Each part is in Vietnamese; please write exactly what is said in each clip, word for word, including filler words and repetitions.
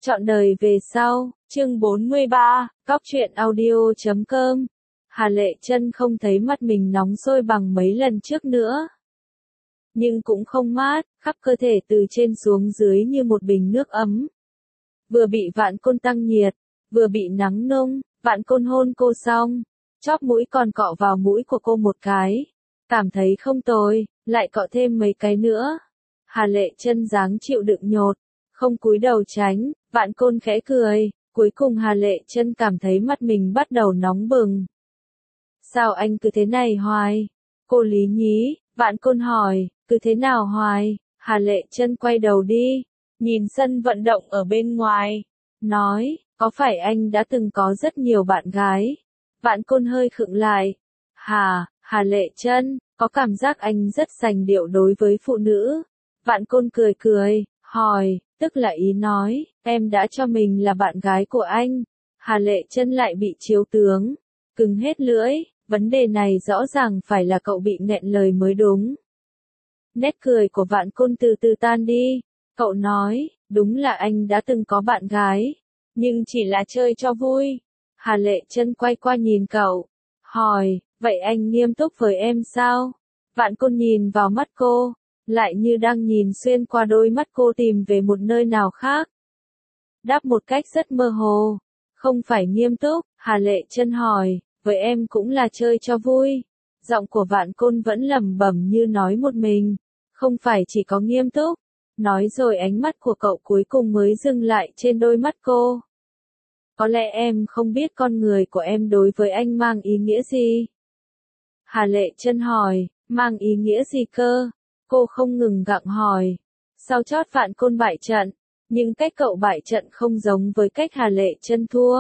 Trọn đời về sau, chương bốn mươi ba, Cóc truyện audio chấm com. Hà Lệ Chân không thấy mắt mình nóng sôi bằng mấy lần trước nữa. Nhưng cũng không mát, khắp cơ thể từ trên xuống dưới như một bình nước ấm. Vừa bị Vạn Côn tăng nhiệt, vừa bị nắng nung, Vạn Côn hôn cô xong, chóp mũi còn cọ vào mũi của cô một cái. Cảm thấy không tồi, lại cọ thêm mấy cái nữa. Hà Lệ Chân dáng chịu đựng nhột, không cúi đầu tránh, Vạn Côn khẽ cười, cuối cùng Hà Lệ Chân cảm thấy mắt mình bắt đầu nóng bừng. Sao anh cứ thế này hoài? Cô Lý nhí, Vạn Côn hỏi, cứ thế nào hoài? Hà Lệ Chân quay đầu đi, nhìn sân vận động ở bên ngoài, nói, có phải anh đã từng có rất nhiều bạn gái? Vạn Côn hơi khựng lại. Hà, Hà Lệ Chân, có cảm giác anh rất sành điệu đối với phụ nữ. Vạn Côn cười cười, hỏi, tức là ý nói, em đã cho mình là bạn gái của anh. Hà Lệ Chân lại bị chiếu tướng, cứng hết lưỡi, vấn đề này rõ ràng phải là cậu bị nghẹn lời mới đúng. Nét cười của Vạn Côn từ từ tan đi, cậu nói, đúng là anh đã từng có bạn gái, nhưng chỉ là chơi cho vui. Hà Lệ Chân quay qua nhìn cậu, hỏi, vậy anh nghiêm túc với em sao? Vạn Côn nhìn vào mắt cô, lại như đang nhìn xuyên qua đôi mắt cô tìm về một nơi nào khác. Đáp một cách rất mơ hồ, không phải nghiêm túc. Hà Lệ Chân hỏi, với em cũng là chơi cho vui. Giọng của Vạn Côn vẫn lẩm bẩm như nói một mình, không phải chỉ có nghiêm túc. Nói rồi ánh mắt của cậu cuối cùng mới dừng lại trên đôi mắt cô. Có lẽ em không biết con người của em đối với anh mang ý nghĩa gì. Hà Lệ Chân hỏi, mang ý nghĩa gì cơ? Cô không ngừng gặng hỏi. Sau chót Vạn Côn bại trận, nhưng cách cậu bại trận không giống với cách Hà Lệ Chân thua.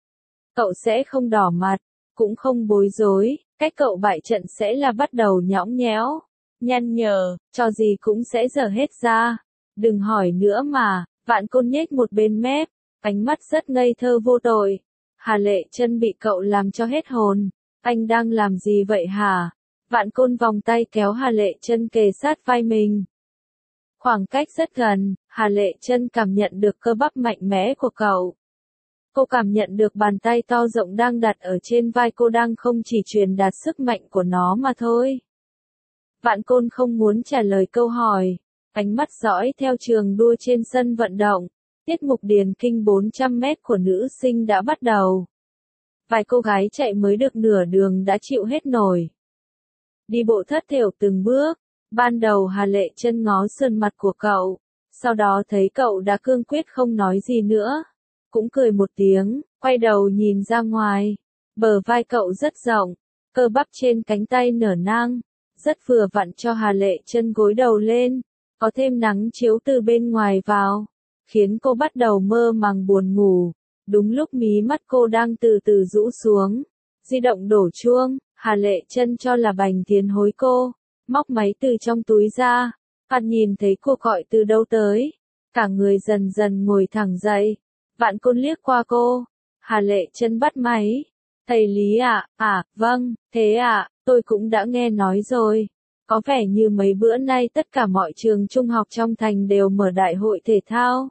Cậu sẽ không đỏ mặt, cũng không bối rối, cách cậu bại trận sẽ là bắt đầu nhõng nhẽo, nhăn nhở, trò gì cũng sẽ dở hết ra. Đừng hỏi nữa mà. Vạn Côn nhếch một bên mép, ánh mắt rất ngây thơ vô tội. Hà Lệ Chân bị cậu làm cho hết hồn. Anh đang làm gì vậy hả? Vạn Côn vòng tay kéo Hà Lệ Chân kề sát vai mình. Khoảng cách rất gần, Hà Lệ Chân cảm nhận được cơ bắp mạnh mẽ của cậu. Cô cảm nhận được bàn tay to rộng đang đặt ở trên vai cô đang không chỉ truyền đạt sức mạnh của nó mà thôi. Vạn Côn không muốn trả lời câu hỏi, ánh mắt dõi theo trường đua trên sân vận động. Tiết mục điền kinh bốn trăm mét của nữ sinh đã bắt đầu. Vài cô gái chạy mới được nửa đường đã chịu hết nổi. Đi bộ thất thểu từng bước, ban đầu Hà Lệ Chân ngó sườn mặt của cậu, sau đó thấy cậu đã cương quyết không nói gì nữa, cũng cười một tiếng, quay đầu nhìn ra ngoài. Bờ vai cậu rất rộng, cơ bắp trên cánh tay nở nang, rất vừa vặn cho Hà Lệ Chân gối đầu lên, có thêm nắng chiếu từ bên ngoài vào, khiến cô bắt đầu mơ màng buồn ngủ. Đúng lúc mí mắt cô đang từ từ rũ xuống, di động đổ chuông. Hà Lệ Chân cho là Bành Tiến hối cô, móc máy từ trong túi ra, Hắn nhìn thấy cuộc gọi từ đâu tới, cả người dần dần ngồi thẳng dậy. Vạn Côn liếc qua cô, Hà Lệ Chân bắt máy. Thầy Lý ạ, à, à, vâng, thế ạ, à, tôi cũng đã nghe nói rồi. Có vẻ như mấy bữa nay tất cả mọi trường trung học trong thành đều mở đại hội thể thao.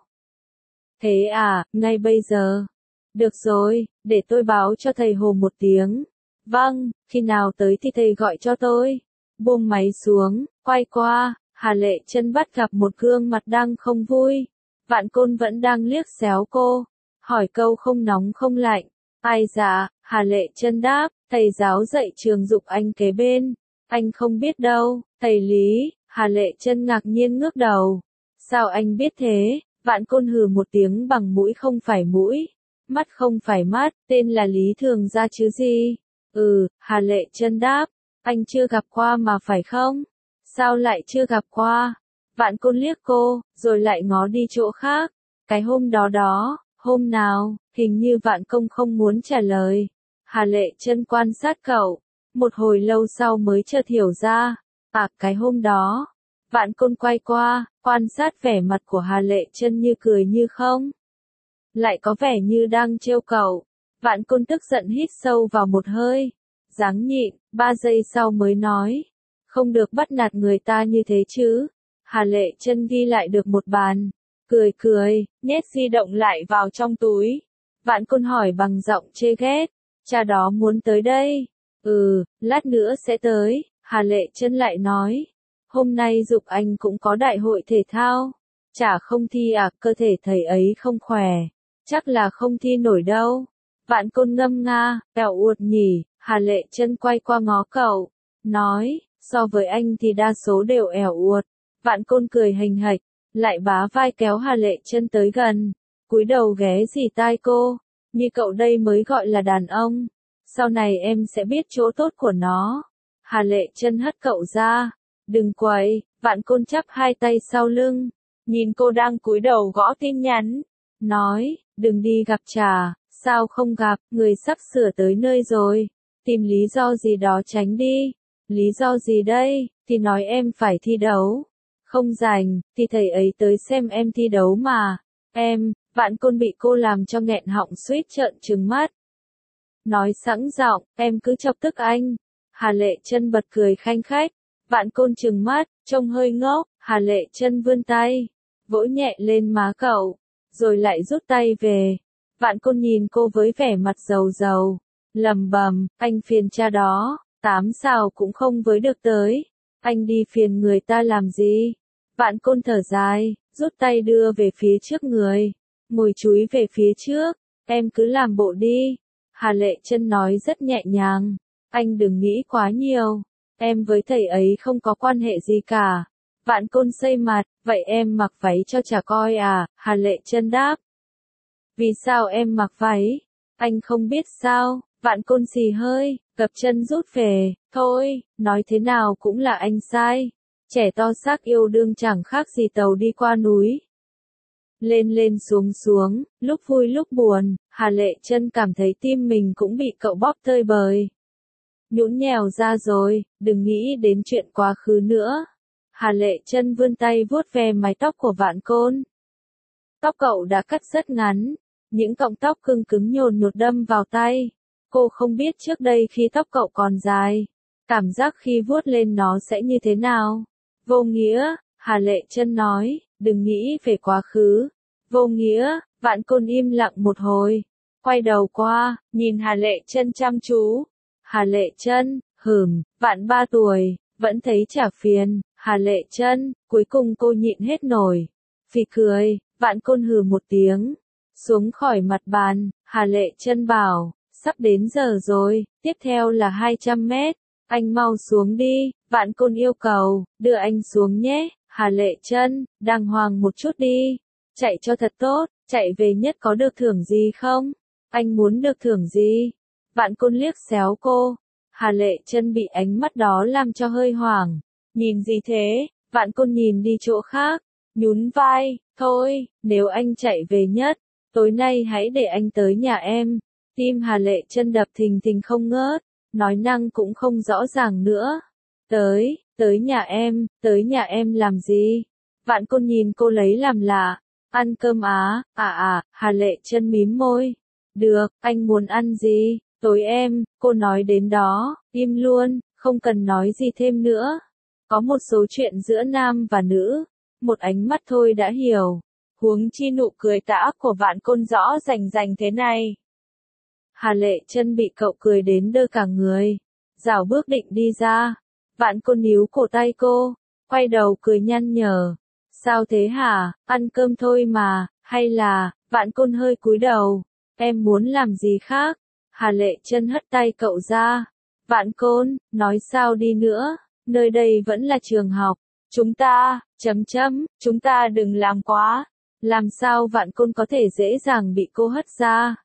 Thế à, ngay bây giờ. Được rồi, để tôi báo cho thầy Hồ một tiếng. Vâng, khi nào tới thì thầy gọi cho tôi. Buông máy xuống, quay qua, Hà Lệ Chân bắt gặp một gương mặt đang không vui. Vạn Côn vẫn đang liếc xéo cô, hỏi câu không nóng không lạnh. Ai dạ, Hà Lệ Chân đáp, thầy giáo dạy trường Dục Anh kế bên. Anh không biết đâu, thầy Lý. Hà Lệ Chân ngạc nhiên ngước đầu. Sao anh biết thế? Vạn Côn hừ một tiếng bằng mũi không phải mũi, mắt không phải mắt, tên là Lý Thường Gia chứ gì. Ừ, Hà Lệ Chân đáp, anh chưa gặp qua mà phải không? Sao lại chưa gặp qua? Vạn Côn liếc cô, rồi lại ngó đi chỗ khác. Cái hôm đó đó, hôm nào, hình như Vạn Công không muốn trả lời. Hà Lệ Chân quan sát cậu, một hồi lâu sau mới chợt hiểu ra. À, cái hôm đó. Vạn Côn quay qua, quan sát vẻ mặt của Hà Lệ Chân như cười như không. Lại có vẻ như đang trêu cậu. Vạn Côn tức giận hít sâu vào một hơi. Ráng nhịn, ba giây sau mới nói. Không được bắt nạt người ta như thế chứ. Hà Lệ Chân ghi lại được một bàn. cười cười, nhét di động lại vào trong túi. Vạn Côn hỏi bằng giọng chê ghét, cha đó muốn tới đây. Ừ, lát nữa sẽ tới, Hà Lệ Chân lại nói. Hôm nay Dục Anh cũng có đại hội thể thao. Chả không thi à, cơ thể thầy ấy không khỏe. Chắc là không thi nổi đâu. Vạn Côn ngâm nga, ẻo uột nhỉ, Hà Lệ Chân quay qua ngó cậu. Nói, so với anh thì đa số đều ẻo uột. Vạn Côn cười hình hạch, lại bá vai kéo Hà Lệ Chân tới gần. Cúi đầu ghé rì tai cô. Như cậu đây mới gọi là đàn ông. Sau này em sẽ biết chỗ tốt của nó. Hà Lệ Chân hất cậu ra. Đừng quậy, Vạn Côn chắp hai tay sau lưng. Nhìn cô đang cúi đầu gõ tin nhắn. Nói, đừng đi gặp trà, sao không gặp, người sắp sửa tới nơi rồi. Tìm lý do gì đó tránh đi. Lý do gì đây, thì nói em phải thi đấu. Không rảnh, thì thầy ấy tới xem em thi đấu mà. Em, Vạn Côn bị cô làm cho nghẹn họng suýt trợn trừng mắt. Nói sẵn giọng, em cứ chọc tức anh. Hà Lệ Chân bật cười khanh khách. Vạn Côn trừng mắt, trông hơi ngốc. Hà Lệ Chân vươn tay, vỗ nhẹ lên má cậu, rồi lại rút tay về. Vạn Côn nhìn cô với vẻ mặt dầu dầu, lầm bầm, anh phiền cha đó, tám sao cũng không với được tới. Anh đi phiền người ta làm gì? Vạn Côn thở dài, rút tay đưa về phía trước người, ngồi chúi về phía trước. Em cứ làm bộ đi. Hà Lệ Chân nói rất nhẹ nhàng. Anh đừng nghĩ quá nhiều. Em với thầy ấy không có quan hệ gì cả. Vạn Côn xây mặt, vậy em mặc váy cho chả coi à? Hà Lệ Chân đáp. Vì sao em mặc váy? Anh không biết sao? Vạn Côn xì hơi, gập chân rút về. Thôi, nói thế nào cũng là anh sai. Trẻ to xác yêu đương chẳng khác gì tàu đi qua núi. Lên lên xuống xuống, lúc vui lúc buồn, Hà Lệ Chân cảm thấy tim mình cũng bị cậu bóp tơi bời. Nhũn nhèo ra rồi, đừng nghĩ đến chuyện quá khứ nữa. Hà Lệ Chân vươn tay vuốt ve mái tóc của Vạn Côn. Tóc cậu đã cắt rất ngắn, những cọng tóc cứng cứng nhồn nhột đâm vào tay. Cô không biết trước đây khi tóc cậu còn dài, cảm giác khi vuốt lên nó sẽ như thế nào. Vô nghĩa, Hà Lệ Chân nói, đừng nghĩ về quá khứ. Vô nghĩa, Vạn Côn im lặng một hồi, quay đầu qua, nhìn Hà Lệ Chân chăm chú. Hà Lệ Chân, hửm, Vạn ba tuổi, vẫn thấy chả phiền. Hà Lệ Chân, cuối cùng cô nhịn hết nổi. Phì cười, Vạn Côn hừ một tiếng, xuống khỏi mặt bàn. Hà Lệ Chân bảo, sắp đến giờ rồi, tiếp theo là hai trăm mét. Anh mau xuống đi, Vạn Côn yêu cầu, đưa anh xuống nhé. Hà Lệ Chân, đàng hoàng một chút đi. Chạy cho thật tốt, chạy về nhất có được thưởng gì không? Anh muốn được thưởng gì? Vạn Côn liếc xéo cô. Hà Lệ Chân bị ánh mắt đó làm cho hơi hoảng. Nhìn gì thế? Vạn Côn nhìn đi chỗ khác, nhún vai, thôi, nếu anh chạy về nhất, tối nay hãy để anh tới nhà em. Tim Hà Lệ Chân đập thình thình không ngớt, nói năng cũng không rõ ràng nữa. Tới, tới nhà em, tới nhà em làm gì? Vạn Côn nhìn cô lấy làm lạ. Ăn cơm á, à à, Hà Lệ Chân mím môi. Được, anh muốn ăn gì? Tối em, cô nói đến đó, im luôn, không cần nói gì thêm nữa. Có một số chuyện giữa nam và nữ, một ánh mắt thôi đã hiểu. Huống chi nụ cười tà ác của Vạn Côn rõ rành rành thế này. Hà Lệ Chân bị cậu cười đến đơ cả người, rảo bước định đi ra. Vạn Côn níu cổ tay cô, quay đầu cười nhăn nhở. Sao thế hả, ăn cơm thôi mà, hay là, Vạn Côn hơi cúi đầu, em muốn làm gì khác? Hà Lệ Chân hất tay cậu ra. Vạn Côn, nói sao đi nữa, nơi đây vẫn là trường học. Chúng ta, chấm chấm, chúng ta đừng làm quá. Làm sao Vạn Côn có thể dễ dàng bị cô hất ra?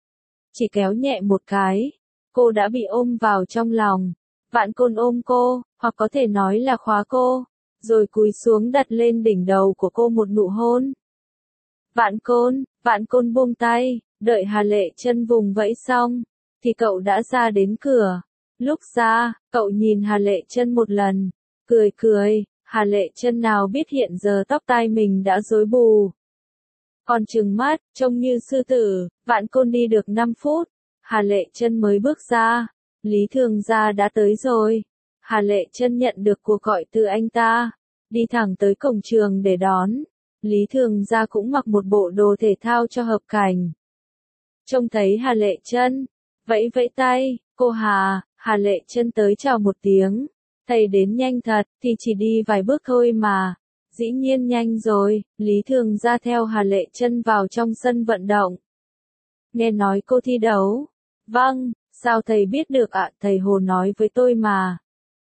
Chỉ kéo nhẹ một cái, cô đã bị ôm vào trong lòng. Vạn Côn ôm cô, hoặc có thể nói là khóa cô, rồi cúi xuống đặt lên đỉnh đầu của cô một nụ hôn. Vạn Côn, Vạn Côn buông tay, đợi Hà Lệ Chân vùng vẫy xong, thì cậu đã ra đến cửa. Lúc ra, cậu nhìn Hà Lệ Chân một lần, cười cười. Hà Lệ Chân nào biết hiện giờ tóc tai mình đã rối bù. Còn trừng mắt, trông như sư tử. Vạn Côn đi được năm phút, Hà Lệ Chân mới bước ra. Lý Thường Gia đã tới rồi. Hà Lệ Chân nhận được cuộc gọi từ anh ta, đi thẳng tới cổng trường để đón. Lý Thường Gia cũng mặc một bộ đồ thể thao cho hợp cảnh. Trông thấy Hà Lệ Chân, vẫy vẫy tay, cô Hà, Hà Lệ Chân tới chào một tiếng. Thầy đến nhanh thật, thì chỉ đi vài bước thôi mà. Dĩ nhiên nhanh rồi, Lý Thường Gia theo Hà Lệ Chân vào trong sân vận động. Nghe nói cô thi đấu. Vâng, sao thầy biết được ạ? Thầy Hồ nói với tôi mà.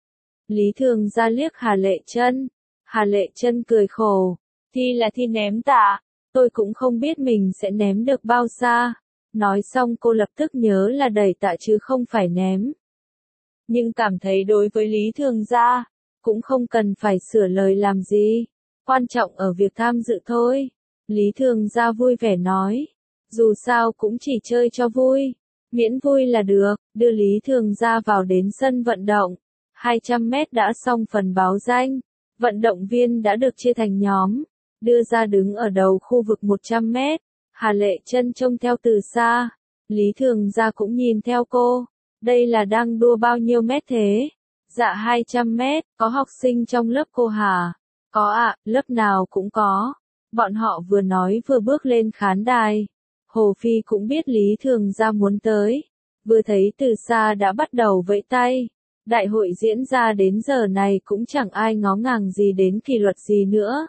Lý Thường Gia liếc Hà Lệ Chân. Hà Lệ Chân cười khổ. Thi là thi ném tạ. Tôi cũng không biết mình sẽ ném được bao xa. Nói xong cô lập tức nhớ là đẩy tạ chứ không phải ném. Nhưng cảm thấy đối với Lý Thường Gia, cũng không cần phải sửa lời làm gì. Quan trọng ở việc tham dự thôi. Lý Thường Gia vui vẻ nói. Dù sao cũng chỉ chơi cho vui. Miễn vui là được. Đưa Lý Thường Gia vào đến sân vận động. hai trăm mét đã xong phần báo danh. Vận động viên đã được chia thành nhóm. Đưa ra đứng ở đầu khu vực một trăm mét. Hà Lệ Chân trông theo từ xa. Lý Thường Gia cũng nhìn theo cô. Đây là đang đua bao nhiêu mét thế? Dạ hai trăm mét, có học sinh trong lớp cô Hà. Có ạ, à, lớp nào cũng có. Bọn họ vừa nói vừa bước lên khán đài. Hồ Phi cũng biết Lý Thường Gia muốn tới. Vừa thấy từ xa đã bắt đầu vẫy tay. Đại hội diễn ra đến giờ này cũng chẳng ai ngó ngàng gì đến kỷ luật gì nữa.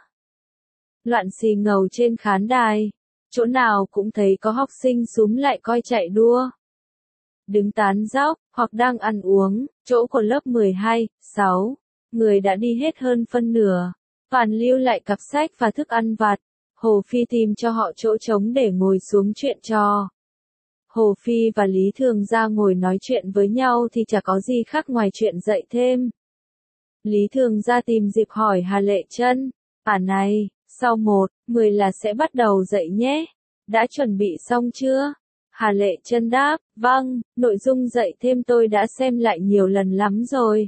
Loạn xì ngầu trên khán đài. Chỗ nào cũng thấy có học sinh súm lại coi chạy đua. Đứng tán dóc, hoặc đang ăn uống, chỗ của lớp mười hai, sáu, người đã đi hết hơn phân nửa. Toàn lưu lại cặp sách và thức ăn vặt. Hồ Phi tìm cho họ chỗ trống để ngồi xuống chuyện trò. Hồ Phi và Lý Thường Gia ngồi nói chuyện với nhau thì chả có gì khác ngoài chuyện dạy thêm. Lý Thường Gia tìm dịp hỏi Hà Lệ Chân, à này, sau một, mười là sẽ bắt đầu dạy nhé. Đã chuẩn bị xong chưa? Hà Lệ Chân đáp, vâng, nội dung dạy thêm tôi đã xem lại nhiều lần lắm rồi.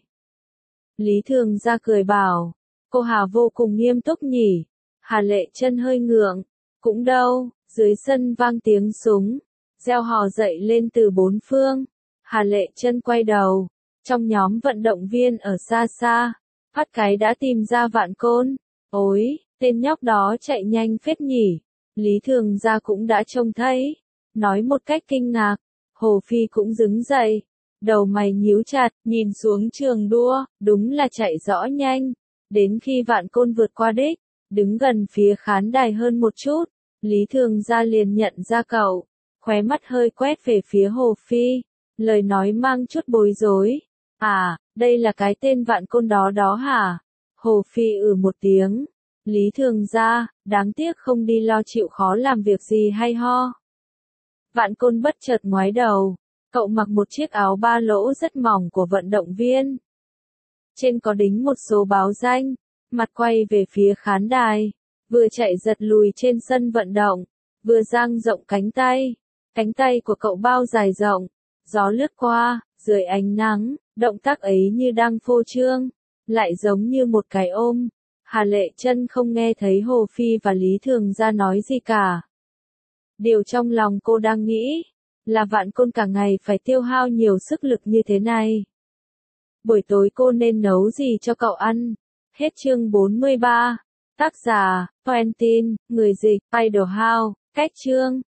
Lý Thường Gia cười bảo, cô Hà vô cùng nghiêm túc nhỉ. Hà Lệ Chân hơi ngượng, cũng đâu, dưới sân vang tiếng súng, reo hò dậy lên từ bốn phương. Hà Lệ Chân quay đầu, trong nhóm vận động viên ở xa xa, Phát Cái đã tìm ra Vạn Côn. Ôi, tên nhóc đó chạy nhanh phết nhỉ. Lý Thường Gia cũng đã trông thấy. Nói một cách kinh ngạc, Hồ Phi cũng đứng dậy. Đầu mày nhíu chặt, nhìn xuống trường đua, đúng là chạy rõ nhanh. Đến khi Vạn Côn vượt qua đích, đứng gần phía khán đài hơn một chút, Lý Thường Gia liền nhận ra cậu. Khóe mắt hơi quét về phía Hồ Phi. Lời nói mang chút bối rối. À, đây là cái tên Vạn Côn đó đó hả? Hồ Phi ừ một tiếng. Lý Thường Gia, đáng tiếc không đi lo chịu khó làm việc gì hay ho. Vạn Côn bất chợt ngoái đầu. Cậu mặc một chiếc áo ba lỗ rất mỏng của vận động viên. Trên có đính một số báo danh. Mặt quay về phía khán đài. Vừa chạy giật lùi trên sân vận động. Vừa dang rộng cánh tay. Cánh tay của cậu bao dài rộng. Gió lướt qua, dưới ánh nắng, động tác ấy như đang phô trương. Lại giống như một cái ôm. Hà Lệ Chân không nghe thấy Hồ Phi và Lý Thường Gia nói gì cả. Điều trong lòng cô đang nghĩ là Vạn Côn cả ngày phải tiêu hao nhiều sức lực như thế này. Buổi tối cô nên nấu gì cho cậu ăn? Hết chương bốn mươi ba. Tác giả, Quentin, người dịch, Idle House, cách chương.